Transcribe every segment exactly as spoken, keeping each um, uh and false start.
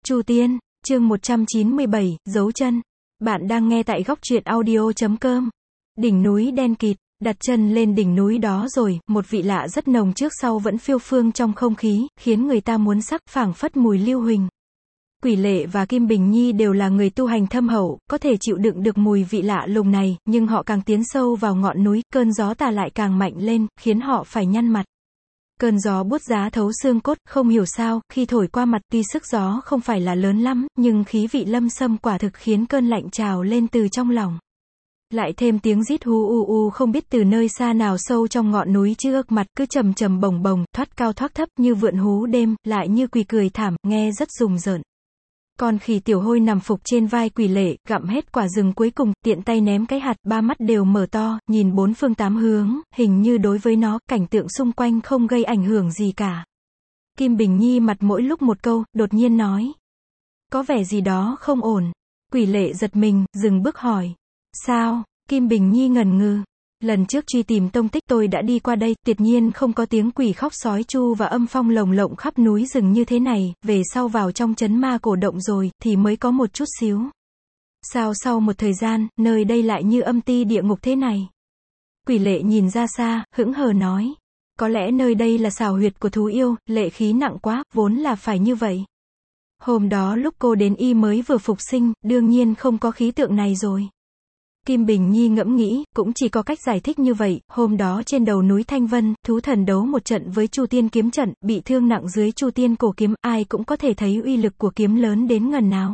Chu Tiên, chương một trăm chín mươi bảy, dấu chân. Bạn đang nghe tại góc truyện audio chấm com. Đỉnh núi đen kịt, đặt chân lên đỉnh núi đó rồi, một vị lạ rất nồng trước sau vẫn phiêu phương trong không khí, khiến người ta muốn sắc, phảng phất mùi lưu huỳnh. Quỷ Lệ và Kim Bình Nhi đều là người tu hành thâm hậu, có thể chịu đựng được mùi vị lạ lùng này, nhưng họ càng tiến sâu vào ngọn núi, cơn gió tà lại càng mạnh lên, khiến họ phải nhăn mặt. Cơn gió buốt giá thấu xương cốt, không hiểu sao, khi thổi qua mặt tuy sức gió không phải là lớn lắm, nhưng khí vị lâm sâm quả thực khiến cơn lạnh trào lên từ trong lòng. Lại thêm tiếng rít hú u u không biết từ nơi xa nào sâu trong ngọn núi trước mặt cứ trầm trầm bồng bồng, thoát cao thoát thấp như vượn hú đêm, lại như quỷ cười thảm, nghe rất rùng rợn. Còn khỉ Tiểu Hôi nằm phục trên vai Quỷ Lệ, gặm hết quả rừng cuối cùng, tiện tay ném cái hạt, ba mắt đều mở to, nhìn bốn phương tám hướng, hình như đối với nó, cảnh tượng xung quanh không gây ảnh hưởng gì cả. Kim Bình Nhi mặt mỗi lúc một câu, đột nhiên nói. Có vẻ gì đó không ổn. Quỷ Lệ giật mình, dừng bước hỏi. Sao? Kim Bình Nhi ngần ngừ. Lần trước truy tìm tông tích tôi đã đi qua đây, tuyệt nhiên không có tiếng quỷ khóc sói chu và âm phong lồng lộng khắp núi rừng như thế này, về sau vào trong trấn ma cổ động rồi, thì mới có một chút xíu. Sao sau một thời gian, nơi đây lại như âm ti địa ngục thế này? Quỷ Lệ nhìn ra xa, hững hờ nói. Có lẽ nơi đây là xào huyệt của thú yêu, lệ khí nặng quá, vốn là phải như vậy. Hôm đó lúc cô đến y mới vừa phục sinh, đương nhiên không có khí tượng này rồi. Kim Bình Nhi ngẫm nghĩ, cũng chỉ có cách giải thích như vậy, hôm đó trên đầu núi Thanh Vân, thú thần đấu một trận với Chu Tiên kiếm trận, bị thương nặng dưới Chu Tiên cổ kiếm, ai cũng có thể thấy uy lực của kiếm lớn đến ngần nào.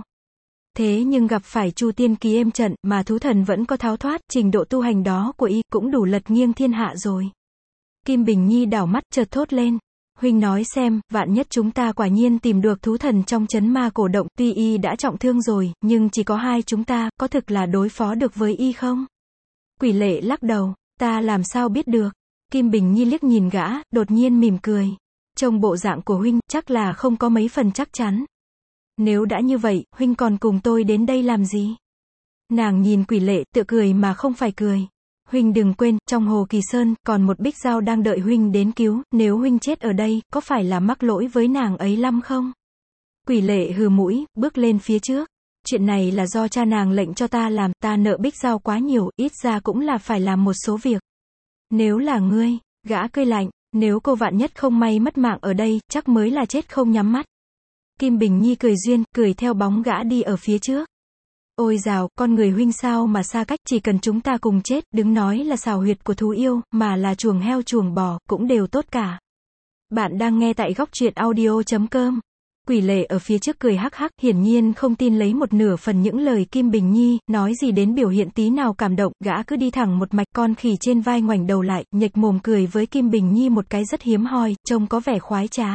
Thế nhưng gặp phải Chu Tiên ký êm trận, mà thú thần vẫn có tháo thoát, trình độ tu hành đó của y, cũng đủ lật nghiêng thiên hạ rồi. Kim Bình Nhi đảo mắt, chợt thốt lên. Huynh nói xem, vạn nhất chúng ta quả nhiên tìm được thú thần trong trấn ma cổ động, tuy y đã trọng thương rồi, nhưng chỉ có hai chúng ta, có thực là đối phó được với y không? Quỷ Lệ lắc đầu, ta làm sao biết được? Kim Bình Nhi liếc nhìn gã, đột nhiên mỉm cười. Trông bộ dạng của huynh, chắc là không có mấy phần chắc chắn. Nếu đã như vậy, huynh còn cùng tôi đến đây làm gì? Nàng nhìn Quỷ Lệ, tựa cười mà không phải cười. Huynh đừng quên, trong Hồ Kỳ Sơn, còn một bích dao đang đợi huynh đến cứu, nếu huynh chết ở đây, có phải là mắc lỗi với nàng ấy lắm không? Quỷ Lệ hừ mũi, bước lên phía trước. Chuyện này là do cha nàng lệnh cho ta làm, ta nợ bích dao quá nhiều, ít ra cũng là phải làm một số việc. Nếu là ngươi, gã cười lạnh, nếu cô vạn nhất không may mất mạng ở đây, chắc mới là chết không nhắm mắt. Kim Bình Nhi cười duyên, cười theo bóng gã đi ở phía trước. Ôi dào, con người huynh sao mà xa cách, chỉ cần chúng ta cùng chết, đừng nói là xào huyệt của thú yêu, mà là chuồng heo chuồng bò, cũng đều tốt cả. Bạn đang nghe tại góc truyện audio chấm com. Quỷ Lệ ở phía trước cười hắc hắc, hiển nhiên không tin lấy một nửa phần những lời Kim Bình Nhi, nói gì đến biểu hiện tí nào cảm động, gã cứ đi thẳng một mạch, con khỉ trên vai ngoảnh đầu lại, nhếch mồm cười với Kim Bình Nhi một cái rất hiếm hoi, trông có vẻ khoái trá.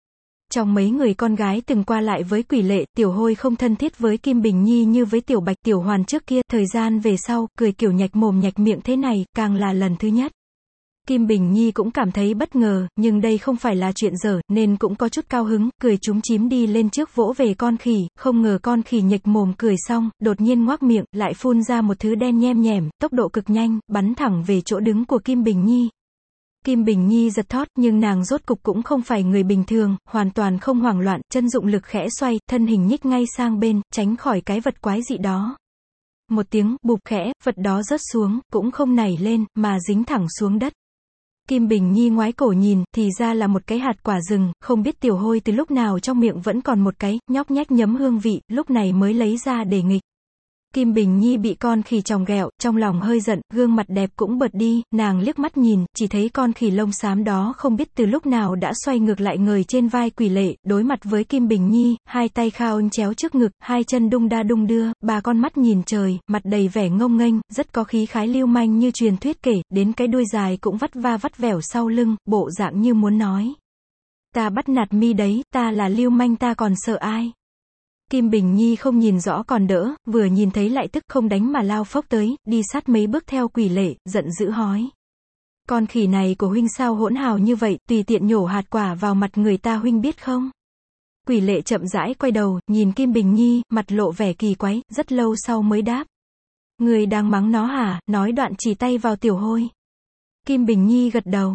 Trong mấy người con gái từng qua lại với Quỷ Lệ, Tiểu Hôi không thân thiết với Kim Bình Nhi như với Tiểu Bạch Tiểu Hoàn trước kia, thời gian về sau, cười kiểu nhạch mồm nhạch miệng thế này, càng là lần thứ nhất. Kim Bình Nhi cũng cảm thấy bất ngờ, nhưng đây không phải là chuyện dở, nên cũng có chút cao hứng, cười chúm chím đi lên trước vỗ về con khỉ, không ngờ con khỉ nhếch mồm cười xong, đột nhiên ngoác miệng, lại phun ra một thứ đen nhem nhẻm, tốc độ cực nhanh, bắn thẳng về chỗ đứng của Kim Bình Nhi. Kim Bình Nhi giật thót, nhưng nàng rốt cục cũng không phải người bình thường, hoàn toàn không hoảng loạn, chân dụng lực khẽ xoay, thân hình nhích ngay sang bên, tránh khỏi cái vật quái dị đó. Một tiếng, bụp khẽ, vật đó rớt xuống, cũng không nảy lên, mà dính thẳng xuống đất. Kim Bình Nhi ngoái cổ nhìn, thì ra là một cái hạt quả rừng, không biết Tiểu Hôi từ lúc nào trong miệng vẫn còn một cái, nhóc nhách nhấm hương vị, lúc này mới lấy ra để nghịch. Kim Bình Nhi bị con khỉ chòng ghẹo, trong lòng hơi giận, gương mặt đẹp cũng bật đi, nàng liếc mắt nhìn, chỉ thấy con khỉ lông xám đó không biết từ lúc nào đã xoay ngược lại ngồi trên vai Quỷ Lệ, đối mặt với Kim Bình Nhi, hai tay khao ưng chéo trước ngực, hai chân đung đa đung đưa, ba con mắt nhìn trời, mặt đầy vẻ ngông nghênh, rất có khí khái lưu manh như truyền thuyết kể, đến cái đuôi dài cũng vắt va vắt vẻo sau lưng, bộ dạng như muốn nói. Ta bắt nạt mi đấy, ta là lưu manh ta còn sợ ai? Kim Bình Nhi không nhìn rõ còn đỡ, vừa nhìn thấy lại tức không đánh mà lao phốc tới, đi sát mấy bước theo Quỷ Lệ, giận dữ hói. Con khỉ này của huynh sao hỗn hào như vậy, tùy tiện nhổ hạt quả vào mặt người ta huynh biết không? Quỷ Lệ chậm rãi quay đầu, nhìn Kim Bình Nhi, mặt lộ vẻ kỳ quái, rất lâu sau mới đáp. Người đang mắng nó hả? Nói đoạn chỉ tay vào Tiểu Hôi. Kim Bình Nhi gật đầu.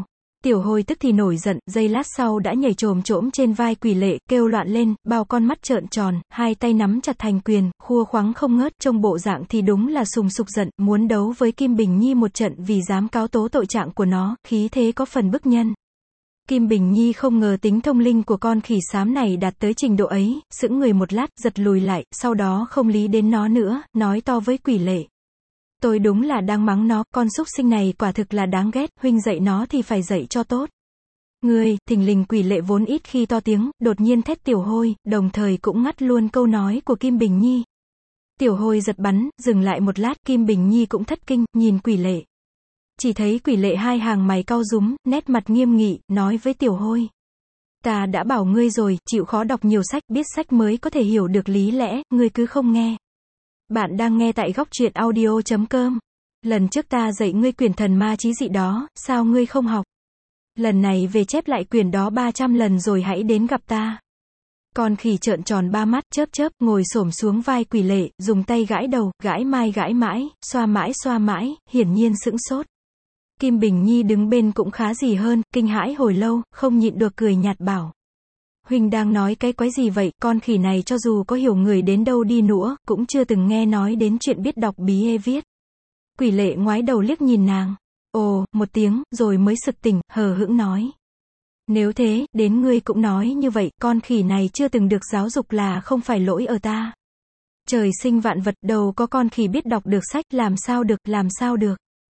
Tiểu Hôi tức thì nổi giận, giây lát sau đã nhảy chồm chỗm trên vai Quỷ Lệ, kêu loạn lên, bao con mắt trợn tròn, hai tay nắm chặt thành quyền, khua khoắng không ngớt, trông bộ dạng thì đúng là sùng sục giận, muốn đấu với Kim Bình Nhi một trận vì dám cáo tố tội trạng của nó, khí thế có phần bức nhân. Kim Bình Nhi không ngờ tính thông linh của con khỉ xám này đạt tới trình độ ấy, sững người một lát, giật lùi lại, sau đó không lý đến nó nữa, nói to với Quỷ Lệ. Tôi đúng là đang mắng nó, con súc sinh này quả thực là đáng ghét, huynh dạy nó thì phải dạy cho tốt. Ngươi, thình lình Quỷ Lệ vốn ít khi to tiếng, đột nhiên thét Tiểu Hôi, đồng thời cũng ngắt luôn câu nói của Kim Bình Nhi. Tiểu Hôi giật bắn, dừng lại một lát, Kim Bình Nhi cũng thất kinh, nhìn Quỷ Lệ. Chỉ thấy Quỷ Lệ hai hàng mày cau rúm, nét mặt nghiêm nghị, nói với Tiểu Hôi. Ta đã bảo ngươi rồi, chịu khó đọc nhiều sách, biết sách mới có thể hiểu được lý lẽ, ngươi cứ không nghe. Bạn đang nghe tại góc truyện audio chấm com. Lần trước ta dạy ngươi quyển Thần Ma Chí Dị đó, sao ngươi không học? Lần này về chép lại quyển đó ba trăm lần rồi hãy đến gặp ta. Con khỉ trợn tròn ba mắt, chớp chớp, ngồi xổm xuống vai Quỷ Lệ, dùng tay gãi đầu, gãi mai gãi mãi, xoa mãi xoa mãi, hiển nhiên sững sốt. Kim Bình Nhi đứng bên cũng khá gì hơn, kinh hãi hồi lâu, không nhịn được cười nhạt bảo. Huynh đang nói cái quái gì vậy, con khỉ này cho dù có hiểu người đến đâu đi nữa, cũng chưa từng nghe nói đến chuyện biết đọc bí ê viết. Quỷ Lệ ngoái đầu liếc nhìn nàng. Ồ, một tiếng, rồi mới sực tỉnh, hờ hững nói. Nếu thế, đến ngươi cũng nói như vậy, con khỉ này chưa từng được giáo dục là không phải lỗi ở ta. Trời sinh vạn vật, đâu có con khỉ biết đọc được sách, làm sao được, làm sao được.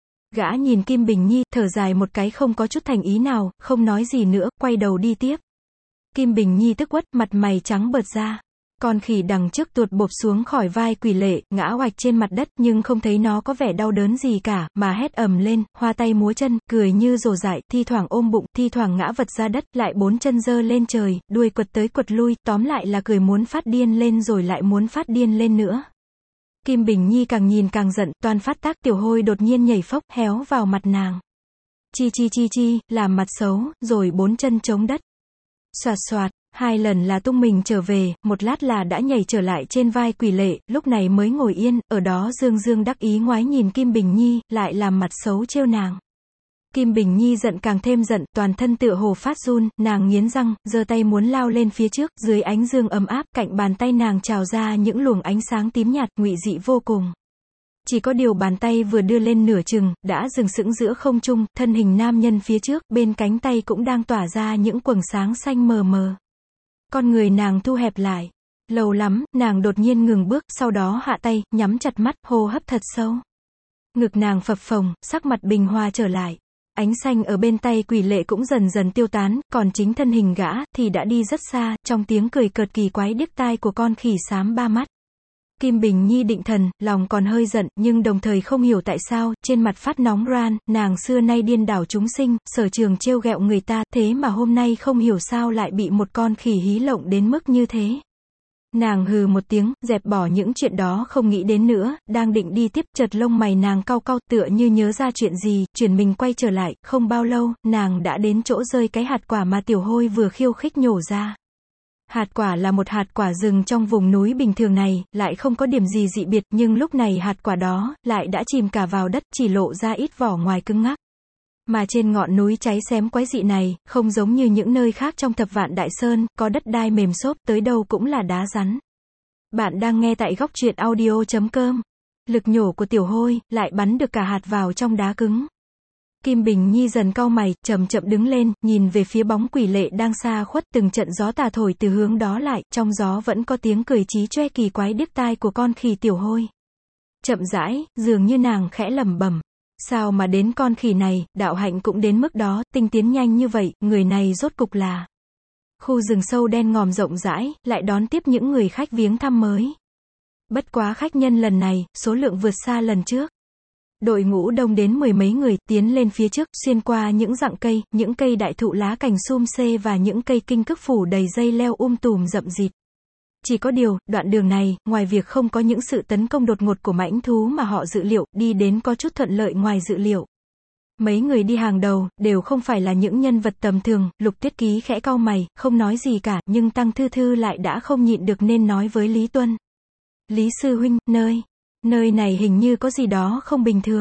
Gã nhìn Kim Bình Nhi, thở dài một cái không có chút thành ý nào, không nói gì nữa, quay đầu đi tiếp. Kim Bình Nhi tức quất, mặt mày trắng bợt ra. Con khỉ đằng trước tuột bộp xuống khỏi vai Quỷ Lệ, ngã oạch trên mặt đất, nhưng không thấy nó có vẻ đau đớn gì cả, mà hét ầm lên, hoa tay múa chân, cười như rồ dại, thi thoảng ôm bụng, thi thoảng ngã vật ra đất, lại bốn chân giơ lên trời, đuôi quật tới quật lui, tóm lại là cười muốn phát điên lên rồi lại muốn phát điên lên nữa. Kim Bình Nhi càng nhìn càng giận, toàn phát tác. Tiểu Hôi đột nhiên nhảy phốc, héo vào mặt nàng. Chi chi chi chi, làm mặt xấu, rồi bốn chân chống đất. Xoạt xoạt, hai lần là tung mình trở về, một lát là đã nhảy trở lại trên vai Quỷ Lệ, lúc này mới ngồi yên, ở đó dương dương đắc ý ngoái nhìn Kim Bình Nhi, lại làm mặt xấu trêu nàng. Kim Bình Nhi giận càng thêm giận, toàn thân tựa hồ phát run, nàng nghiến răng, giơ tay muốn lao lên phía trước, dưới ánh dương ấm áp, cạnh bàn tay nàng trào ra những luồng ánh sáng tím nhạt, ngụy dị vô cùng. Chỉ có điều bàn tay vừa đưa lên nửa chừng, đã dừng sững giữa không trung, thân hình nam nhân phía trước, bên cánh tay cũng đang tỏa ra những quầng sáng xanh mờ mờ. Con người nàng thu hẹp lại. Lâu lắm, nàng đột nhiên ngừng bước, sau đó hạ tay, nhắm chặt mắt, hô hấp thật sâu. Ngực nàng phập phồng, sắc mặt bình hòa trở lại. Ánh xanh ở bên tay Quỷ Lệ cũng dần dần tiêu tán, còn chính thân hình gã, thì đã đi rất xa, trong tiếng cười cợt kỳ quái điếc tai của con khỉ xám ba mắt. Kim Bình Nhi định thần, lòng còn hơi giận, nhưng đồng thời không hiểu tại sao, trên mặt phát nóng ran, nàng xưa nay điên đảo chúng sinh, sở trường trêu ghẹo người ta, thế mà hôm nay không hiểu sao lại bị một con khỉ hí lộng đến mức như thế. Nàng hừ một tiếng, dẹp bỏ những chuyện đó không nghĩ đến nữa, đang định đi tiếp, chợt lông mày nàng cau cau, tựa như nhớ ra chuyện gì, chuyển mình quay trở lại, không bao lâu, nàng đã đến chỗ rơi cái hạt quả mà Tiểu Hôi vừa khiêu khích nhổ ra. Hạt quả là một hạt quả rừng trong vùng núi bình thường này, lại không có điểm gì dị biệt, nhưng lúc này hạt quả đó, lại đã chìm cả vào đất, chỉ lộ ra ít vỏ ngoài cứng ngắc. Mà trên ngọn núi cháy xém quái dị này, không giống như những nơi khác trong Thập Vạn Đại Sơn, có đất đai mềm xốp, tới đâu cũng là đá rắn. Bạn đang nghe tại góc truyện audio chấm com. Lực nhổ của Tiểu Hôi, lại bắn được cả hạt vào trong đá cứng. Kim Bình Nhi dần cau mày, chậm chậm đứng lên, nhìn về phía bóng Quỷ Lệ đang xa khuất, từng trận gió tà thổi từ hướng đó lại, trong gió vẫn có tiếng cười chí choe kỳ quái điếc tai của con khỉ Tiểu Hôi. Chậm rãi, dường như nàng khẽ lẩm bẩm. Sao mà đến con khỉ này, đạo hạnh cũng đến mức đó, tinh tiến nhanh như vậy, người này rốt cục là. Khu rừng sâu đen ngòm rộng rãi, lại đón tiếp những người khách viếng thăm mới. Bất quá khách nhân lần này, số lượng vượt xa lần trước. Đội ngũ đông đến mười mấy người, tiến lên phía trước, xuyên qua những rặng cây, những cây đại thụ lá cành sum xê và những cây kinh cức phủ đầy dây leo um tùm rậm rịt. Chỉ có điều, đoạn đường này, ngoài việc không có những sự tấn công đột ngột của mãnh thú mà họ dự liệu, đi đến có chút thuận lợi ngoài dự liệu. Mấy người đi hàng đầu, đều không phải là những nhân vật tầm thường, Lục Tuyết Ký khẽ cau mày, không nói gì cả, nhưng Tăng Thư Thư lại đã không nhịn được nên nói với Lý Tuân. Lý sư huynh, nơi, nơi này hình như có gì đó không bình thường.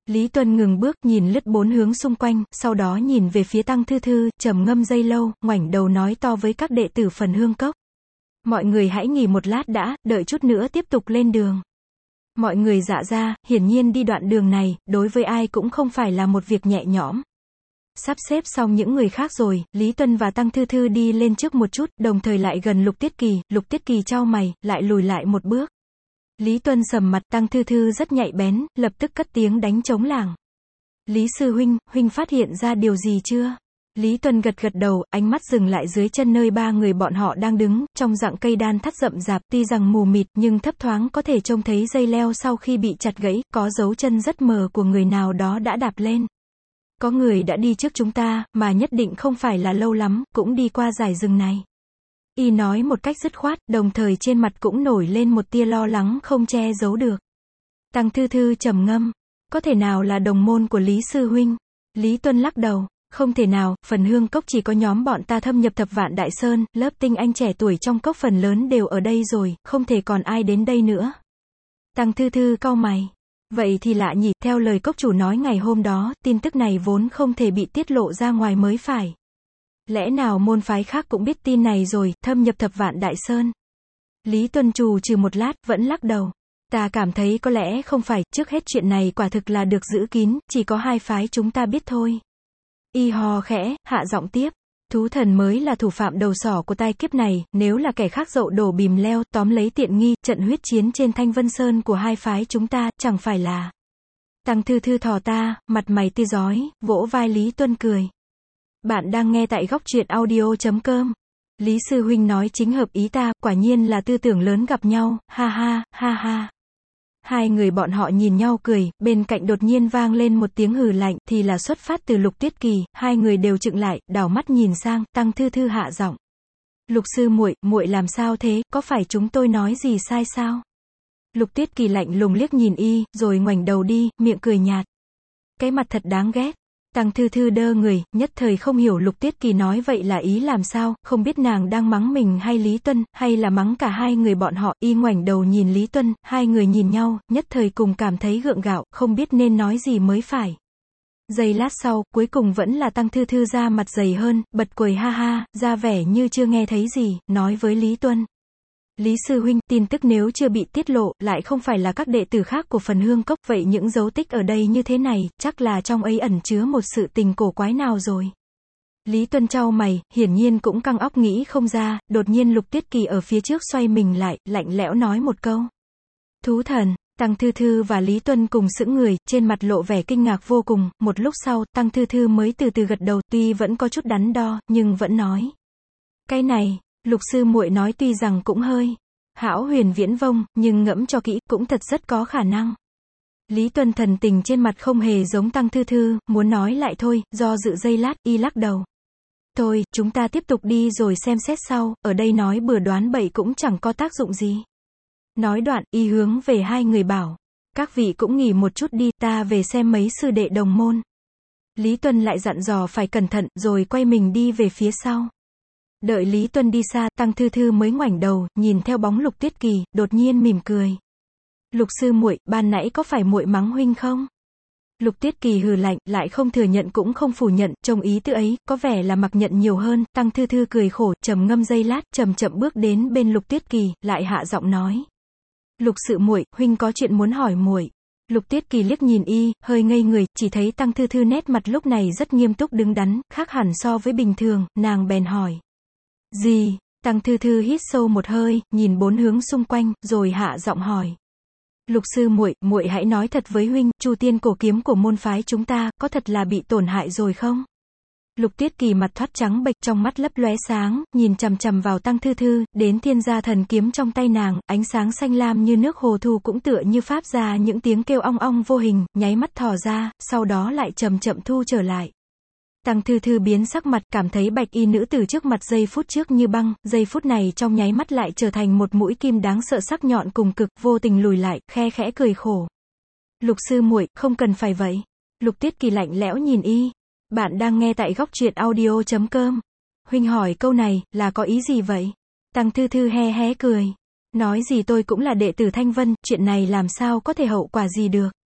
Lý Tuân ngừng bước, nhìn lướt bốn hướng xung quanh, sau đó nhìn về phía Tăng Thư Thư, trầm ngâm giây lâu, ngoảnh đầu nói to với các đệ tử Phần Hương Cốc. Mọi người hãy nghỉ một lát đã, đợi chút nữa tiếp tục lên đường. Mọi người dạ ra, hiển nhiên đi đoạn đường này, đối với ai cũng không phải là một việc nhẹ nhõm. Sắp xếp xong những người khác rồi, Lý Tuân và Tăng Thư Thư đi lên trước một chút, đồng thời lại gần Lục Tiết Kỳ, Lục Tiết Kỳ chau mày, lại lùi lại một bước. Lý Tuân sầm mặt, Tăng Thư Thư rất nhạy bén, lập tức cất tiếng đánh trống lảng. Lý sư huynh, huynh phát hiện ra điều gì chưa? Lý Tuân gật gật đầu, ánh mắt dừng lại dưới chân nơi ba người bọn họ đang đứng, trong dạng cây đan thắt rậm rạp, tuy rằng mù mịt, nhưng thấp thoáng có thể trông thấy dây leo sau khi bị chặt gãy, có dấu chân rất mờ của người nào đó đã đạp lên. Có người đã đi trước chúng ta, mà nhất định không phải là lâu lắm, cũng đi qua dải rừng này. Y nói một cách dứt khoát, đồng thời trên mặt cũng nổi lên một tia lo lắng không che giấu được. Tăng Thư Thư trầm ngâm, có thể nào là đồng môn của Lý sư huynh? Lý Tuân lắc đầu, không thể nào, Phần Hương Cốc chỉ có nhóm bọn ta thâm nhập Thập Vạn Đại Sơn, lớp tinh anh trẻ tuổi trong cốc phần lớn đều ở đây rồi, không thể còn ai đến đây nữa. Tăng Thư Thư cau mày. Vậy thì lạ nhỉ, theo lời cốc chủ nói ngày hôm đó, tin tức này vốn không thể bị tiết lộ ra ngoài mới phải. Lẽ nào môn phái khác cũng biết tin này rồi, thâm nhập Thập Vạn Đại Sơn? Lý Tuân trù trừ một lát, vẫn lắc đầu. Ta cảm thấy có lẽ không phải, trước hết chuyện này quả thực là được giữ kín, chỉ có hai phái chúng ta biết thôi. Y hò khẽ, hạ giọng tiếp. Thú thần mới là thủ phạm đầu sỏ của tai kiếp này, nếu là kẻ khác dậu đổ bìm leo, tóm lấy tiện nghi, trận huyết chiến trên Thanh Vân Sơn của hai phái chúng ta, chẳng phải là. Tăng Thư Thư thò ta, mặt mày tươi rói, vỗ vai Lý Tuân cười. Bạn đang nghe tại góc truyện audio chấm com. Lý sư huynh nói chính hợp ý ta, quả nhiên là tư tưởng lớn gặp nhau, ha ha, ha ha. Hai người bọn họ nhìn nhau cười, bên cạnh đột nhiên vang lên một tiếng hừ lạnh, thì là xuất phát từ Lục Tiết Kỳ, hai người đều chựng lại, đảo mắt nhìn sang, Tăng Thư Thư hạ giọng. Lục sư muội, muội làm sao thế, có phải chúng tôi nói gì sai sao? Lục Tiết Kỳ lạnh lùng liếc nhìn y, rồi ngoảnh đầu đi, miệng cười nhạt. Cái mặt thật đáng ghét. Tăng Thư Thư đơ người, nhất thời không hiểu Lục Tiết Kỳ nói vậy là ý làm sao, không biết nàng đang mắng mình hay Lý Tuân, hay là mắng cả hai người bọn họ. Y ngoảnh đầu nhìn Lý Tuân, hai người nhìn nhau, nhất thời cùng cảm thấy gượng gạo, không biết nên nói gì mới phải. Giây lát sau, cuối cùng vẫn là Tăng Thư Thư ra mặt dày hơn, bật cười ha ha, ra vẻ như chưa nghe thấy gì, nói với Lý Tuân. Lý sư huynh, tin tức nếu chưa bị tiết lộ, lại không phải là các đệ tử khác của Phần Hương Cốc, vậy những dấu tích ở đây như thế này, chắc là trong ấy ẩn chứa một sự tình cổ quái nào rồi. Lý Tuân chau mày, hiển nhiên cũng căng óc nghĩ không ra, đột nhiên Lục Tiết Kỳ ở phía trước xoay mình lại, lạnh lẽo nói một câu. Thú thần. Tăng Thư Thư và Lý Tuân cùng sững người, trên mặt lộ vẻ kinh ngạc vô cùng, một lúc sau, Tăng Thư Thư mới từ từ gật đầu, tuy vẫn có chút đắn đo, nhưng vẫn nói. Cái này. Lục sư muội nói tuy rằng cũng hơi hão huyền viễn vông, nhưng ngẫm cho kỹ, cũng thật rất có khả năng. Lý Tuân thần tình trên mặt không hề giống Tăng Thư Thư, muốn nói lại thôi, do dự giây lát, y lắc đầu. Thôi, chúng ta tiếp tục đi rồi xem xét sau, ở đây nói bừa đoán bậy cũng chẳng có tác dụng gì. Nói đoạn, y hướng về hai người bảo. Các vị cũng nghỉ một chút đi, ta về xem mấy sư đệ đồng môn. Lý Tuân lại dặn dò phải cẩn thận, rồi quay mình đi về phía sau. Đợi Lý Tuân đi xa, Tăng Thư Thư mới ngoảnh đầu, nhìn theo bóng Lục Tiết Kỳ, đột nhiên mỉm cười. Lục sư muội, ban nãy có phải muội mắng huynh không? Lục Tiết Kỳ hừ lạnh, lại không thừa nhận cũng không phủ nhận, trông ý tứ ấy, có vẻ là mặc nhận nhiều hơn. Tăng Thư Thư cười khổ, trầm ngâm giây lát, chậm chậm bước đến bên Lục Tiết Kỳ, lại hạ giọng nói. Lục sự muội, huynh có chuyện muốn hỏi muội. Lục Tiết Kỳ liếc nhìn y, hơi ngây người, chỉ thấy Tăng Thư Thư nét mặt lúc này rất nghiêm túc đứng đắn, khác hẳn so với bình thường, nàng bèn hỏi. Gì? Tăng Thư Thư hít sâu một hơi, nhìn bốn hướng xung quanh, rồi hạ giọng hỏi. Lục sư muội, muội hãy nói thật với huynh, Chu Tiên cổ kiếm của môn phái chúng ta, có thật là bị tổn hại rồi không? Lục Tiết Kỳ mặt thoát trắng bệch, trong mắt lấp lóe sáng, nhìn chằm chằm vào Tăng Thư Thư, đến thiên gia thần kiếm trong tay nàng, ánh sáng xanh lam như nước hồ thu cũng tựa như phát ra những tiếng kêu ong ong vô hình, nháy mắt thò ra, sau đó lại chậm chậm thu trở lại. Tăng Thư Thư biến sắc mặt, cảm thấy bạch y nữ tử trước mặt giây phút trước như băng, giây phút này trong nháy mắt lại trở thành một mũi kim đáng sợ sắc nhọn cùng cực, vô tình lùi lại, khe khẽ cười khổ. Lục sư muội, không cần phải vậy. Lục Tiết Kỳ lạnh lẽo nhìn y. Bạn đang nghe tại góc truyện audio chấm com. Huynh hỏi câu này, là có ý gì vậy? Tăng Thư Thư he hé cười. Nói gì tôi cũng là đệ tử Thanh Vân, chuyện này làm sao có thể hậu quả gì được.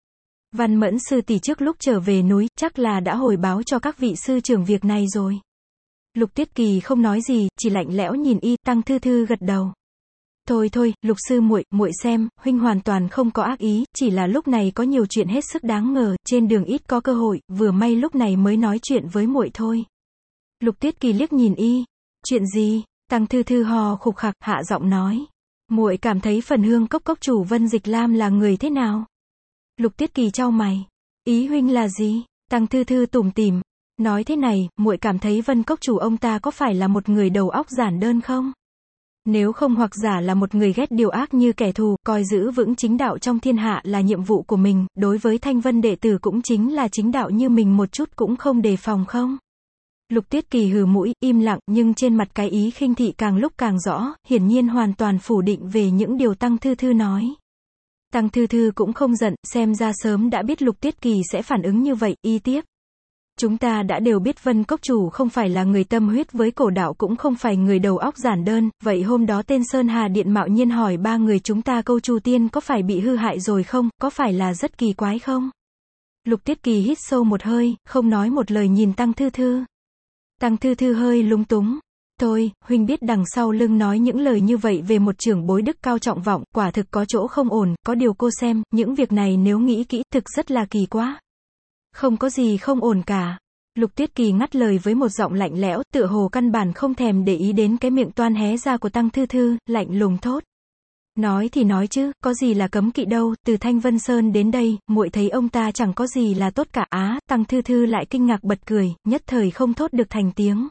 Văn Mẫn sư tỷ trước lúc trở về núi, chắc là đã hồi báo cho các vị sư trưởng việc này rồi. Lục Tuyết Kỳ không nói gì, chỉ lạnh lẽo nhìn y. Tăng Thư Thư gật đầu. Thôi thôi, Lục sư muội, muội xem, huynh hoàn toàn không có ác ý, chỉ là lúc này có nhiều chuyện hết sức đáng ngờ, trên đường ít có cơ hội, vừa may lúc này mới nói chuyện với muội thôi. Lục Tuyết Kỳ liếc nhìn y. Chuyện gì? Tăng Thư Thư hò khục khặc, hạ giọng nói. Muội cảm thấy Phần Hương Cốc cốc chủ Vân Dịch Lam là người thế nào? Lục Tuyết Kỳ chau mày. Ý huynh là gì? Tăng Thư Thư tủm tỉm. Nói thế này, muội cảm thấy Vân Cốc chủ ông ta có phải là một người đầu óc giản đơn không? Nếu không hoặc giả là một người ghét điều ác như kẻ thù, coi giữ vững chính đạo trong thiên hạ là nhiệm vụ của mình, đối với Thanh Vân đệ tử cũng chính là chính đạo như mình một chút cũng không đề phòng không? Lục Tuyết Kỳ hừ mũi, im lặng, nhưng trên mặt cái ý khinh thị càng lúc càng rõ, hiển nhiên hoàn toàn phủ định về những điều Tăng Thư Thư nói. Tăng Thư Thư cũng không giận, xem ra sớm đã biết Lục Tuyết Kỳ sẽ phản ứng như vậy, y tiếp. Chúng ta đã đều biết Vân Cốc chủ không phải là người tâm huyết với cổ đạo, cũng không phải người đầu óc giản đơn, vậy hôm đó tên Sơn Hà Điện mạo nhiên hỏi ba người chúng ta câu Chu Tiên có phải bị hư hại rồi không, có phải là rất kỳ quái không? Lục Tuyết Kỳ hít sâu một hơi, không nói một lời nhìn Tăng Thư Thư. Tăng Thư Thư hơi lúng túng. Thôi, huynh biết đằng sau lưng nói những lời như vậy về một trưởng bối đức cao trọng vọng, quả thực có chỗ không ổn, có điều cô xem, những việc này nếu nghĩ kỹ, thực rất là kỳ quá. Không có gì không ổn cả. Lục Tuyết Kỳ ngắt lời với một giọng lạnh lẽo, tựa hồ căn bản không thèm để ý đến cái miệng toan hé ra của Tăng Thư Thư, lạnh lùng thốt. Nói thì nói chứ, có gì là cấm kỵ đâu, từ Thanh Vân Sơn đến đây, muội thấy ông ta chẳng có gì là tốt cả. Á, Tăng Thư Thư lại kinh ngạc bật cười, nhất thời không thốt được thành tiếng.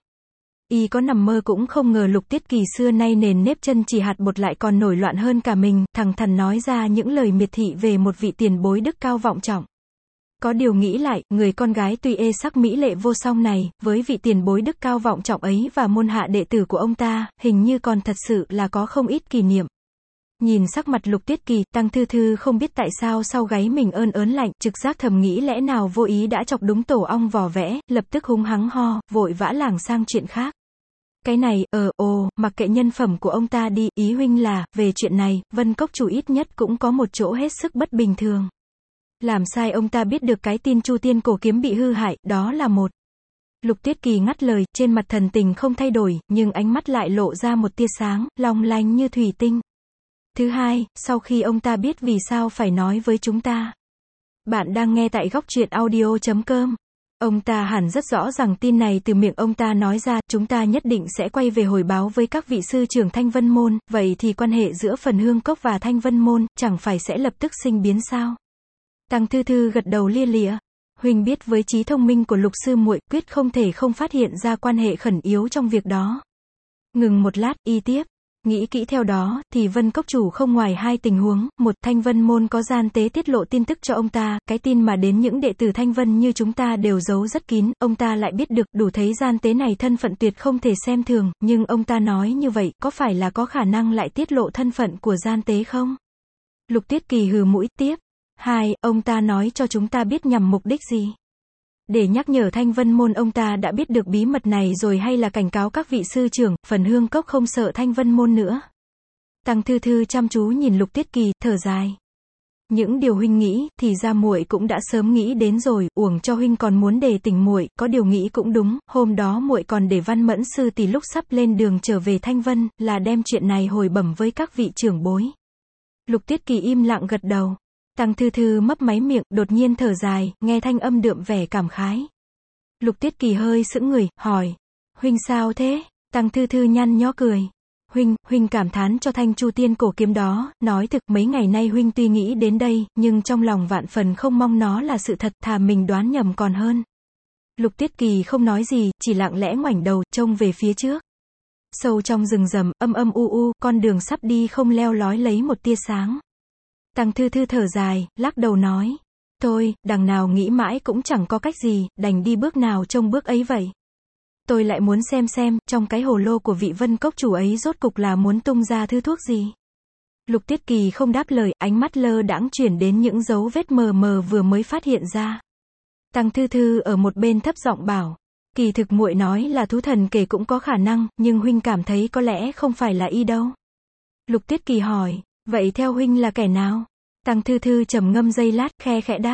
Y có nằm mơ cũng không ngờ Lục Tuyết Kỳ xưa nay nền nếp chân chỉ hạt bột lại còn nổi loạn hơn cả mình, thằng thằn nói ra những lời miệt thị về một vị tiền bối đức cao vọng trọng. Có điều nghĩ lại, người con gái tuy ê sắc mỹ lệ vô song này, với vị tiền bối đức cao vọng trọng ấy và môn hạ đệ tử của ông ta, hình như còn thật sự là có không ít kỷ niệm. Nhìn sắc mặt Lục Tuyết Kỳ, Tăng Thư Thư không biết tại sao sau gáy mình ơn ớn lạnh, trực giác thầm nghĩ lẽ nào vô ý đã chọc đúng tổ ong vò vẽ, lập tức hung hắng ho, vội vã lảng sang chuyện khác. Cái này, ờ, ồ, mặc kệ nhân phẩm của ông ta đi, ý huynh là, về chuyện này, Vân Cốc chủ ít nhất cũng có một chỗ hết sức bất bình thường. Làm sai ông ta biết được cái tin Chu Tiên cổ kiếm bị hư hại, đó là một. Lục Tuyết Kỳ ngắt lời, trên mặt thần tình không thay đổi, nhưng ánh mắt lại lộ ra một tia sáng, long lanh như thủy tinh. Thứ hai, sau khi ông ta biết vì sao phải nói với chúng ta. Bạn đang nghe tại góc truyện audio chấm com. Ông ta hẳn rất rõ rằng tin này từ miệng ông ta nói ra, chúng ta nhất định sẽ quay về hồi báo với các vị sư trưởng Thanh Vân Môn, vậy thì quan hệ giữa Phần Hương Cốc và Thanh Vân Môn, chẳng phải sẽ lập tức sinh biến sao? Tăng Thư Thư gật đầu lia lịa. Huynh biết với trí thông minh của Lục sư muội, quyết không thể không phát hiện ra quan hệ khẩn yếu trong việc đó. Ngừng một lát, y tiếp. Nghĩ kỹ theo đó, thì Vân Cốc chủ không ngoài hai tình huống, một, Thanh Vân Môn có gian tế tiết lộ tin tức cho ông ta, cái tin mà đến những đệ tử Thanh Vân như chúng ta đều giấu rất kín, ông ta lại biết được, đủ thấy gian tế này thân phận tuyệt không thể xem thường, nhưng ông ta nói như vậy, có phải là có khả năng lại tiết lộ thân phận của gian tế không? Lục Tuyết Kỳ hừ mũi, tiếp. Hai, ông ta nói cho chúng ta biết nhằm mục đích gì? Để nhắc nhở Thanh Vân Môn ông ta đã biết được bí mật này rồi, hay là cảnh cáo các vị sư trưởng, Phần Hương Cốc không sợ Thanh Vân Môn nữa? Tăng Thư Thư chăm chú nhìn Lục Tuyết Kỳ, thở dài. Những điều huynh nghĩ, thì ra muội cũng đã sớm nghĩ đến rồi, uổng cho huynh còn muốn đề tỉnh muội, có điều nghĩ cũng đúng, hôm đó muội còn để Văn Mẫn sư tỷ lúc sắp lên đường trở về Thanh Vân, là đem chuyện này hồi bẩm với các vị trưởng bối. Lục Tuyết Kỳ im lặng gật đầu. Tăng Thư Thư mấp máy miệng, đột nhiên thở dài, nghe thanh âm đượm vẻ cảm khái. Lục Tuyết Kỳ hơi sững người, hỏi. Huynh sao thế? Tăng Thư Thư nhăn nhó cười. Huynh, huynh cảm thán cho thanh Chu Tiên cổ kiếm đó, nói thực mấy ngày nay huynh tuy nghĩ đến đây, nhưng trong lòng vạn phần không mong nó là sự thật, thà mình đoán nhầm còn hơn. Lục Tuyết Kỳ không nói gì, chỉ lặng lẽ ngoảnh đầu, trông về phía trước. Sâu trong rừng rậm, âm âm u u, con đường sắp đi không leo lói lấy một tia sáng. Tăng Thư Thư thở dài, lắc đầu nói. Thôi, đằng nào nghĩ mãi cũng chẳng có cách gì, đành đi bước nào trông bước ấy vậy. Tôi lại muốn xem xem, trong cái hồ lô của vị Vân Cốc chủ ấy rốt cục là muốn tung ra thứ thuốc gì. Lục Tuyết Kỳ không đáp lời, ánh mắt lơ đãng chuyển đến những dấu vết mờ mờ vừa mới phát hiện ra. Tăng Thư Thư ở một bên thấp giọng bảo. Kỳ thực muội nói là thú thần kể cũng có khả năng, nhưng huynh cảm thấy có lẽ không phải là y đâu. Lục Tuyết Kỳ hỏi. Vậy theo huynh là kẻ nào? Tăng Thư Thư trầm ngâm giây lát, khe khẽ đáp.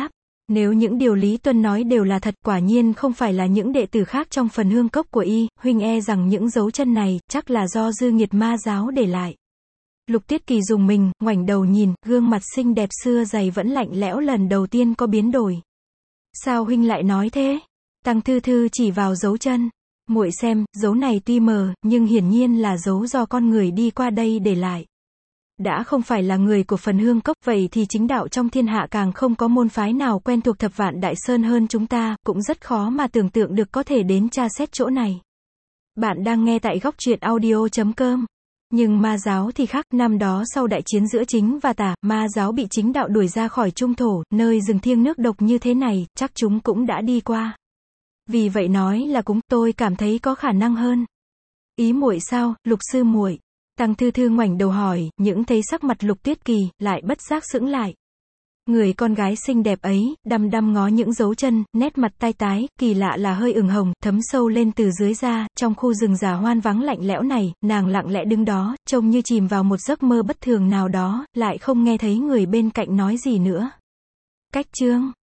Nếu những điều Lý Tuân nói đều là thật, quả nhiên không phải là những đệ tử khác trong phần hương cốc của y, huynh e rằng những dấu chân này, chắc là do dư nghiệt ma giáo để lại. Lục Tiết Kỳ dùng mình, ngoảnh đầu nhìn, gương mặt xinh đẹp xưa dày vẫn lạnh lẽo lần đầu tiên có biến đổi. Sao huynh lại nói thế? Tăng Thư Thư chỉ vào dấu chân. Muội xem, dấu này tuy mờ, nhưng hiển nhiên là dấu do con người đi qua đây để lại. Đã không phải là người của phần hương cốc, vậy thì chính đạo trong thiên hạ càng không có môn phái nào quen thuộc Thập Vạn Đại Sơn hơn chúng ta, cũng rất khó mà tưởng tượng được có thể đến tra xét chỗ này. Bạn đang nghe tại góc truyện audio chấm com. Nhưng ma giáo thì khác, năm đó sau đại chiến giữa chính và tà, ma giáo bị chính đạo đuổi ra khỏi trung thổ, nơi rừng thiêng nước độc như thế này, chắc chúng cũng đã đi qua. Vì vậy nói là cúng, tôi cảm thấy có khả năng hơn. Ý muội sao, Lục sư muội? Tăng Thư Thư ngoảnh đầu hỏi, những thấy sắc mặt Lục Tiết Kỳ, lại bất giác sững lại. Người con gái xinh đẹp ấy, đăm đăm ngó những dấu chân, nét mặt tai tái, kỳ lạ là hơi ửng hồng, thấm sâu lên từ dưới da, trong khu rừng già hoan vắng lạnh lẽo này, nàng lặng lẽ đứng đó, trông như chìm vào một giấc mơ bất thường nào đó, lại không nghe thấy người bên cạnh nói gì nữa. Cách chương